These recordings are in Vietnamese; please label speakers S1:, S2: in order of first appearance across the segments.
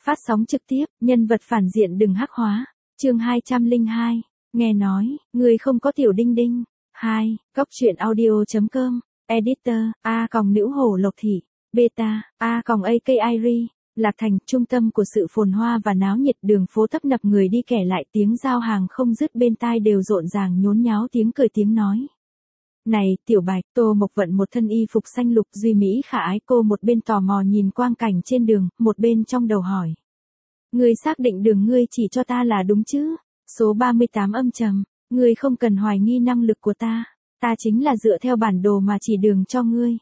S1: Phát sóng trực tiếp, nhân vật phản diện đừng hắc hóa. Chương 202. Nghe nói, người không có tiểu đinh đinh. 2. Góc truyện audio.com. Editor, nữ hồ Lộc Thị. Beta, AKIRI. Lạc Thành, trung tâm của sự phồn hoa và náo nhiệt, đường phố tấp nập người đi kẻ lại, tiếng giao hàng không dứt, bên tai đều rộn ràng nhốn nháo tiếng cười tiếng nói. Này, Tiểu Bạch, Tô Mộc vận một thân y phục xanh lục duy mỹ khả ái, cô một bên tò mò nhìn quang cảnh trên đường, một bên trong đầu hỏi. Ngươi xác định đường ngươi chỉ cho ta là đúng chứ? Số 38 âm trầm, ngươi không cần hoài nghi năng lực của ta chính là dựa theo bản đồ mà chỉ đường cho ngươi.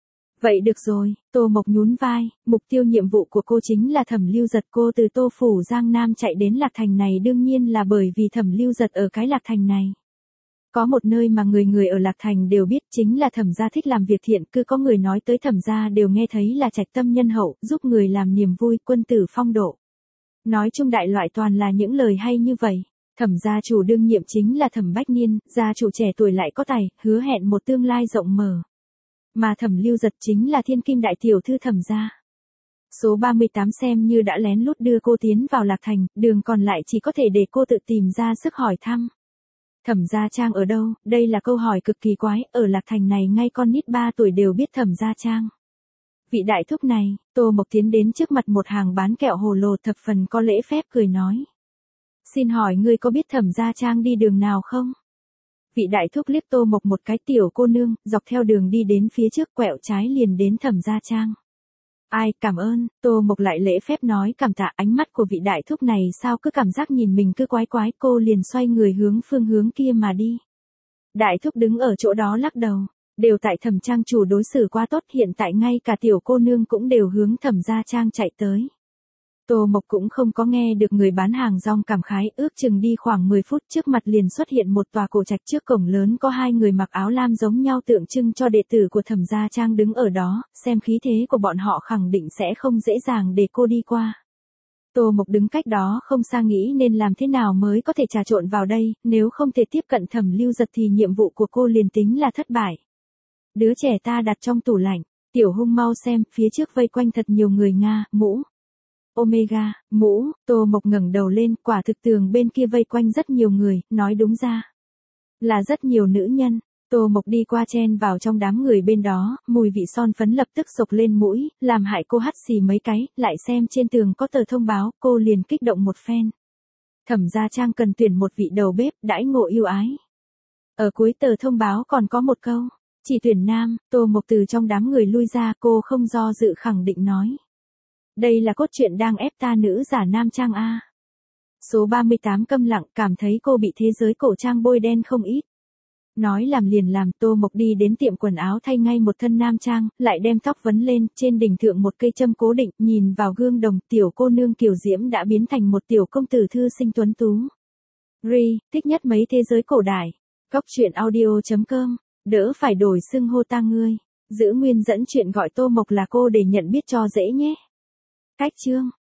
S1: Vậy được rồi, Tô Mộc nhún vai, mục tiêu nhiệm vụ của cô chính là Thẩm Lưu Giật, cô từ Tô Phủ Giang Nam chạy đến Lạc Thành này đương nhiên là bởi vì Thẩm Lưu Giật ở cái Lạc Thành này. Có một nơi mà người ở Lạc Thành đều biết, chính là Thẩm gia thích làm việc thiện, cứ có người nói tới Thẩm gia đều nghe thấy là trạch tâm nhân hậu, giúp người làm niềm vui, quân tử phong độ. Nói chung đại loại toàn là những lời hay như vậy. Thẩm gia chủ đương nhiệm chính là Thẩm Bách Niên, gia chủ trẻ tuổi lại có tài, hứa hẹn một tương lai rộng mở. Mà Thẩm Lưu Giật chính là thiên kim đại tiểu thư Thẩm gia. Số 38 xem như đã lén lút đưa cô tiến vào Lạc Thành, đường còn lại chỉ có thể để cô tự tìm ra sức hỏi thăm. Thẩm Gia Trang ở đâu? Đây là câu hỏi cực kỳ quái, ở Lạc Thành này ngay con nít 3 tuổi đều biết Thẩm Gia Trang. Vị đại thúc này, Tô Mộc tiến đến trước mặt một hàng bán kẹo hồ lô thập phần có lễ phép cười nói. Xin hỏi ngươi có biết Thẩm Gia Trang đi đường nào không? Vị đại thúc liếc Tô Mộc một cái, tiểu cô nương, dọc theo đường đi đến phía trước, quẹo trái liền đến Thẩm Gia Trang. Ai, cảm ơn, Tô Mộc lại lễ phép nói cảm tạ, ánh mắt của vị đại thúc này sao cứ cảm giác nhìn mình cứ quái quái, cô liền xoay người hướng phương hướng kia mà đi. Đại thúc đứng ở chỗ đó lắc đầu, đều tại Thẩm Trang chủ đối xử quá tốt, hiện tại ngay cả tiểu cô nương cũng đều hướng Thẩm Gia Trang chạy tới. Tô Mộc cũng không có nghe được người bán hàng rong cảm khái, ước chừng đi khoảng 10 phút trước mặt liền xuất hiện một tòa cổ trạch, trước cổng lớn có hai người mặc áo lam giống nhau tượng trưng cho đệ tử của Thẩm Gia Trang đứng ở đó, xem khí thế của bọn họ khẳng định sẽ không dễ dàng để cô đi qua. Tô Mộc đứng cách đó không xa nghĩ nên làm thế nào mới có thể trà trộn vào đây, nếu không thể tiếp cận Thẩm Lưu Giật thì nhiệm vụ của cô liền tính là thất bại. Đứa trẻ ta đặt trong tủ lạnh, tiểu hung mau xem, phía trước vây quanh thật nhiều người Nga, mũ. Omega, mũ, Tô Mộc ngẩng đầu lên, quả thực tường bên kia vây quanh rất nhiều người, nói đúng ra là rất nhiều nữ nhân. Tô Mộc đi qua chen vào trong đám người bên đó, mùi vị son phấn lập tức sộc lên mũi, làm hại cô hắt xì mấy cái, lại xem trên tường có tờ thông báo, cô liền kích động một phen. Thẩm Gia Trang cần tuyển một vị đầu bếp, đãi ngộ ưu ái. Ở cuối tờ thông báo còn có một câu, chỉ tuyển nam. Tô Mộc từ trong đám người lui ra, cô không do dự khẳng định nói. Đây là cốt truyện đang ép ta nữ giả nam trang a. Số 38 câm lặng, cảm thấy cô bị thế giới cổ trang bôi đen không ít. Nói làm liền làm, Tô Mộc đi đến tiệm quần áo thay ngay một thân nam trang, lại đem tóc vấn lên, trên đỉnh thượng một cây châm cố định, nhìn vào gương đồng, tiểu cô nương kiều diễm đã biến thành một tiểu công tử thư sinh tuấn tú. Thích nhất mấy thế giới cổ đại. Góc truyện audio.com, đỡ phải đổi xưng hô ta ngươi. Giữ nguyên dẫn chuyện gọi Tô Mộc là cô để nhận biết cho dễ nhé. Cách chương